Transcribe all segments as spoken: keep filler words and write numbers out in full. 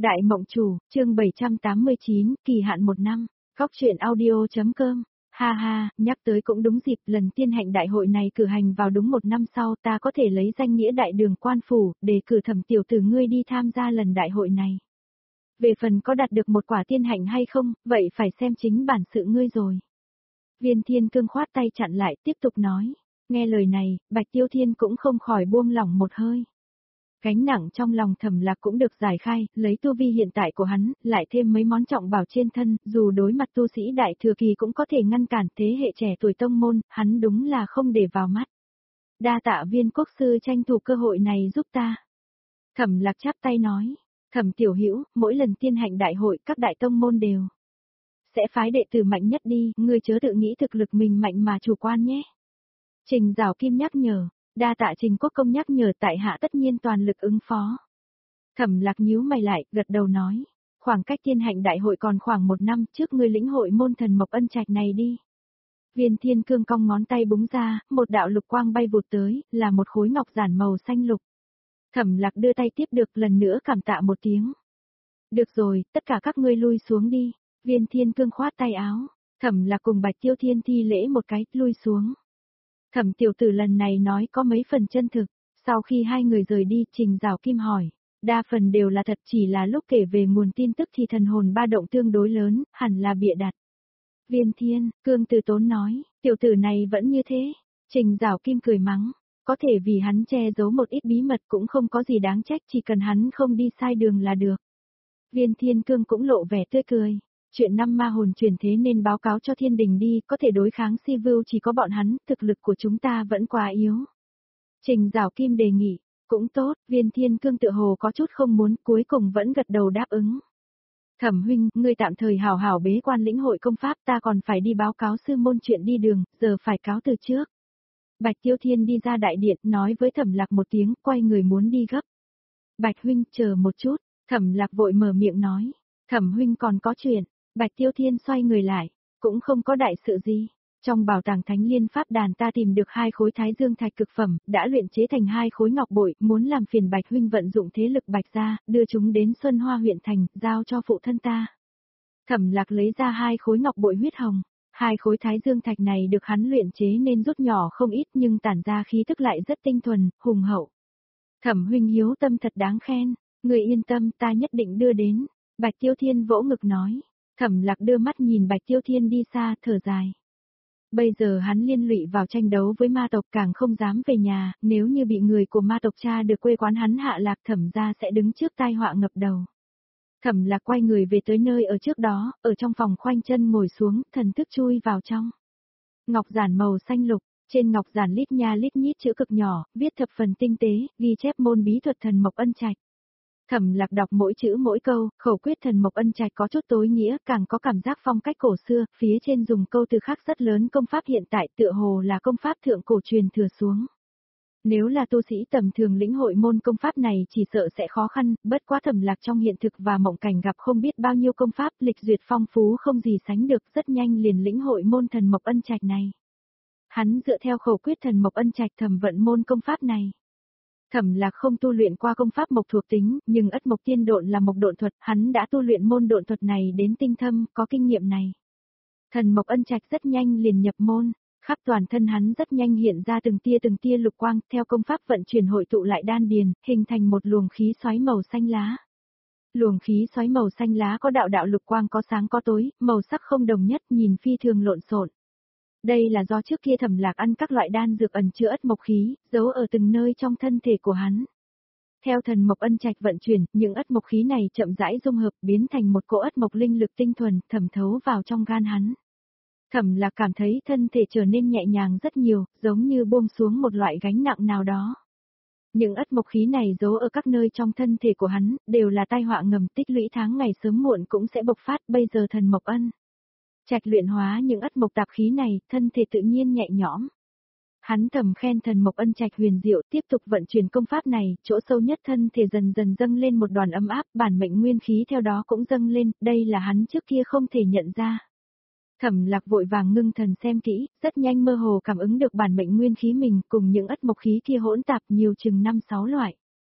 Đại Mộng Chủ, chương bảy trăm tám mươi chín, kỳ hạn một năm, góc truyện audio.com. Ha ha, nhắc tới cũng đúng dịp, lần tiên hạnh đại hội này cử hành vào đúng một năm sau, ta có thể lấy danh nghĩa đại đường quan phủ, để cử Thẩm tiểu tử ngươi đi tham gia lần đại hội này. Về phần có đạt được một quả tiên hạnh hay không, vậy phải xem chính bản sự ngươi rồi. Viên Thiên Cương khoát tay chặn lại, tiếp tục nói. Nghe lời này, Bạch Tiêu Thiên cũng không khỏi buông lỏng một hơi. Gánh nặng trong lòng Thẩm Lạc cũng được giải khai, lấy tu vi hiện tại của hắn, lại thêm mấy món trọng bảo trên thân, dù đối mặt tu sĩ đại thừa kỳ cũng có thể ngăn cản thế hệ trẻ tuổi tông môn, hắn đúng là không để vào mắt. Đa tạ Viên quốc sư tranh thủ cơ hội này giúp ta. Thẩm Lạc chắp tay nói, Thẩm tiểu hữu, mỗi lần tiên hạnh đại hội các đại tông môn đều sẽ phái đệ tử mạnh nhất đi, ngươi chớ tự nghĩ thực lực mình mạnh mà chủ quan nhé. Trình Giảo Kim nhắc nhở. Đa tạ Trình Quốc công nhắc nhở, tại hạ tất nhiên toàn lực ứng phó. Thẩm Lạc nhíu mày lại, gật đầu nói, khoảng cách tiên hạnh đại hội còn khoảng một năm, trước ngươi lĩnh hội môn thần mộc ân trạch này đi. Viên Thiên Cương cong ngón tay búng ra, một đạo lục quang bay vụt tới, là một khối ngọc giản màu xanh lục. Thẩm Lạc đưa tay tiếp được, lần nữa cảm tạ một tiếng. Được rồi, tất cả các ngươi lui xuống đi. Viên Thiên Cương khoát tay áo, Thẩm Lạc cùng Bạch Tiêu Thiên thi lễ một cái, lui xuống. Thẩm tiểu tử lần này nói có mấy phần chân thực, sau khi hai người rời đi, Trình Giảo Kim hỏi, đa phần đều là thật, chỉ là lúc kể về nguồn tin tức thì thần hồn ba động tương đối lớn, hẳn là bịa đặt. Viên Thiên Cương từ tốn nói, tiểu tử này vẫn như thế. Trình Giảo Kim cười mắng, có thể vì hắn che giấu một ít bí mật cũng không có gì đáng trách, chỉ cần hắn không đi sai đường là được. Viên Thiên Cương cũng lộ vẻ tươi cười. Chuyện năm ma hồn chuyển thế nên báo cáo cho thiên đình đi, có thể đối kháng si vưu chỉ có bọn hắn, thực lực của chúng ta vẫn quá yếu. Trình Giảo Kim đề nghị, cũng tốt, Viên Thiên Cương tự hồ có chút không muốn, cuối cùng vẫn gật đầu đáp ứng. Thẩm huynh, ngươi tạm thời hảo hảo bế quan lĩnh hội công pháp, ta còn phải đi báo cáo sư môn chuyện đi đường, giờ phải cáo từ trước. Bạch Tiêu Thiên đi ra đại điện, nói với Thẩm Lạc một tiếng, quay người muốn đi gấp. Bạch huynh, chờ một chút, Thẩm Lạc vội mở miệng nói, Thẩm huynh còn có chuyện. Bạch Tiêu Thiên xoay người lại, cũng không có đại sự gì. Trong bảo tàng Thánh Liên Pháp Đàn ta tìm được hai khối Thái Dương Thạch cực phẩm, đã luyện chế thành hai khối ngọc bội, muốn làm phiền Bạch huynh vận dụng thế lực Bạch gia, đưa chúng đến Xuân Hoa huyện thành, giao cho phụ thân ta. Thẩm Lạc lấy ra hai khối ngọc bội huyết hồng. Hai khối Thái Dương Thạch này được hắn luyện chế nên rút nhỏ không ít nhưng tản ra khí tức lại rất tinh thuần, hùng hậu. Thẩm huynh hiếu tâm thật đáng khen, người yên tâm, ta nhất định đưa đến. Bạch Tiêu Thiên vỗ ngực nói. Thẩm Lạc đưa mắt nhìn Bạch Tiêu Thiên đi xa, thở dài. Bây giờ hắn liên lụy vào tranh đấu với ma tộc, càng không dám về nhà, nếu như bị người của ma tộc tra được quê quán hắn hạ lạc, Thẩm gia sẽ đứng trước tai họa ngập đầu. Thẩm Lạc quay người về tới nơi ở trước đó, ở trong phòng khoanh chân ngồi xuống, thần thức chui vào trong. Ngọc giản màu xanh lục, trên ngọc giản lít nha lít nhít chữ cực nhỏ, viết thập phần tinh tế, ghi chép môn bí thuật thần mộc ân trạch. Thẩm Lạc đọc mỗi chữ mỗi câu, khẩu quyết thần mộc ân trạch có chút tối nghĩa, càng có cảm giác phong cách cổ xưa, phía trên dùng câu từ khác rất lớn, công pháp hiện tại tựa hồ là công pháp thượng cổ truyền thừa xuống. Nếu là tu sĩ tầm thường lĩnh hội môn công pháp này chỉ sợ sẽ khó khăn, bất quá Thẩm Lạc trong hiện thực và mộng cảnh gặp không biết bao nhiêu công pháp, lịch duyệt phong phú không gì sánh được, rất nhanh liền lĩnh hội môn thần mộc ân trạch này. Hắn dựa theo khẩu quyết thần mộc ân trạch thẩm vận môn công pháp này. Thẩm Lạc không tu luyện qua công pháp mộc thuộc tính, nhưng ất mộc tiên độn là mộc độn thuật, hắn đã tu luyện môn độn thuật này đến tinh thâm, có kinh nghiệm này. Thần mộc ân trạch rất nhanh liền nhập môn, khắp toàn thân hắn rất nhanh hiện ra từng tia từng tia lục quang, theo công pháp vận chuyển hội tụ lại đan điền, hình thành một luồng khí xoáy màu xanh lá. Luồng khí xoáy màu xanh lá có đạo đạo lục quang, có sáng có tối, màu sắc không đồng nhất, nhìn phi thường lộn xộn. Đây là do trước kia Thẩm Lạc ăn các loại đan dược ẩn chứa ất mộc khí, giấu ở từng nơi trong thân thể của hắn. Theo thần mộc ân trạch vận chuyển, những ất mộc khí này chậm rãi dung hợp, biến thành một cỗ ất mộc linh lực tinh thuần, thẩm thấu vào trong gan hắn. Thẩm Lạc cảm thấy thân thể trở nên nhẹ nhàng rất nhiều, giống như buông xuống một loại gánh nặng nào đó. Những ất mộc khí này giấu ở các nơi trong thân thể của hắn, đều là tai họa ngầm, tích lũy tháng ngày sớm muộn cũng sẽ bộc phát, bây giờ thần mộc ân trạch luyện hóa những ất mộc tạp khí này, thân thể tự nhiên nhẹ nhõm. Hắn thầm khen thần mộc ân trạch huyền diệu, tiếp tục vận chuyển công pháp này, chỗ sâu nhất thân thể dần dần dâng lên một đoàn ấm áp, bản mệnh nguyên khí theo đó cũng dâng lên, đây là hắn trước kia không thể nhận ra. Thẩm Lạc vội vàng ngưng thần xem kỹ, rất nhanh mơ hồ cảm ứng được bản mệnh nguyên khí mình cùng những ất mộc khí kia hỗn tạp nhiều chừng năm sáu loại.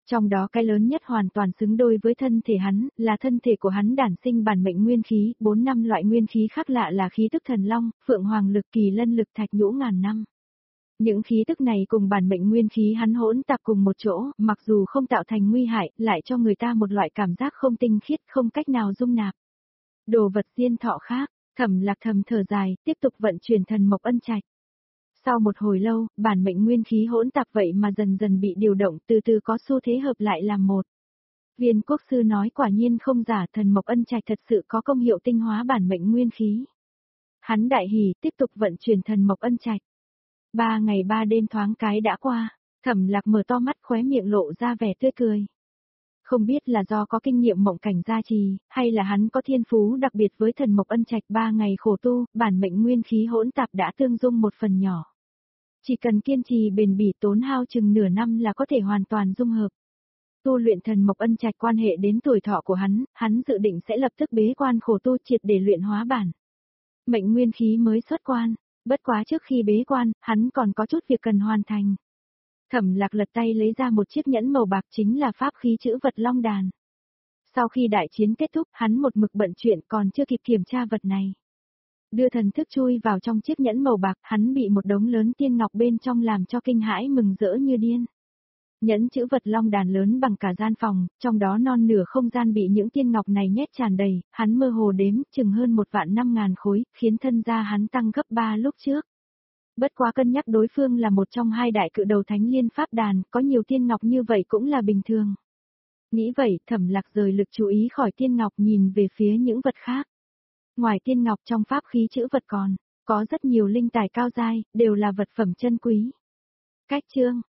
Trong đó cái lớn nhất hoàn toàn xứng đôi với thân thể hắn, là thân thể của hắn đản sinh bản mệnh nguyên khí, bốn năm loại nguyên khí khác lạ là khí tức thần long, phượng hoàng lực, kỳ lân lực, thạch nhũ ngàn năm. Những khí tức này cùng bản mệnh nguyên khí hắn hỗn tạp cùng một chỗ, mặc dù không tạo thành nguy hại, lại cho người ta một loại cảm giác không tinh khiết, không cách nào dung nạp. Đồ vật diên thọ khác, Thẩm Lạc thầm thở dài, tiếp tục vận chuyển thần mộc ân trạch. Sau một hồi lâu, bản mệnh nguyên khí hỗn tạp vậy mà dần dần bị điều động, từ từ có xu thế hợp lại làm một. Viên quốc sư nói quả nhiên không giả, thần mộc ân trạch thật sự có công hiệu tinh hóa bản mệnh nguyên khí. Hắn đại hỉ, tiếp tục vận chuyển thần mộc ân trạch. Ba ngày ba đêm thoáng cái đã qua, Thẩm Lạc mở to mắt, khóe miệng lộ ra vẻ tươi cười. Không biết là do có kinh nghiệm mộng cảnh gia trì, hay là hắn có thiên phú đặc biệt với thần mộc ân trạch, ba ngày khổ tu, bản mệnh nguyên khí hỗn tạp đã tương dung một phần nhỏ. Chỉ cần kiên trì bền bỉ tốn hao chừng nửa năm là có thể hoàn toàn dung hợp. Tu luyện thần mộc ân trạch quan hệ đến tuổi thọ của hắn, hắn dự định sẽ lập tức bế quan khổ tu triệt để luyện hóa bản mệnh nguyên khí mới xuất quan, bất quá trước khi bế quan, hắn còn có chút việc cần hoàn thành. Thẩm Lạc lật tay lấy ra một chiếc nhẫn màu bạc, chính là pháp khí chữ vật long đàn. Sau khi đại chiến kết thúc, hắn một mực bận chuyện còn chưa kịp kiểm tra vật này. Đưa thần thức chui vào trong chiếc nhẫn màu bạc, hắn bị một đống lớn tiên ngọc bên trong làm cho kinh hãi mừng rỡ như điên. Nhẫn chữ vật long đàn lớn bằng cả gian phòng, trong đó non nửa không gian bị những tiên ngọc này nhét tràn đầy, hắn mơ hồ đếm chừng hơn một vạn năm ngàn khối, khiến thân gia hắn tăng gấp ba lúc trước. Bất quá cân nhắc đối phương là một trong hai đại cự đầu thánh liên pháp đàn, có nhiều tiên ngọc như vậy cũng là bình thường. Nghĩ vậy, Thẩm Lạc rời lực chú ý khỏi tiên ngọc, nhìn về phía những vật khác. Ngoài tiên ngọc, trong pháp khí chữ vật còn có rất nhiều linh tài cao giai, đều là vật phẩm chân quý. Cách chương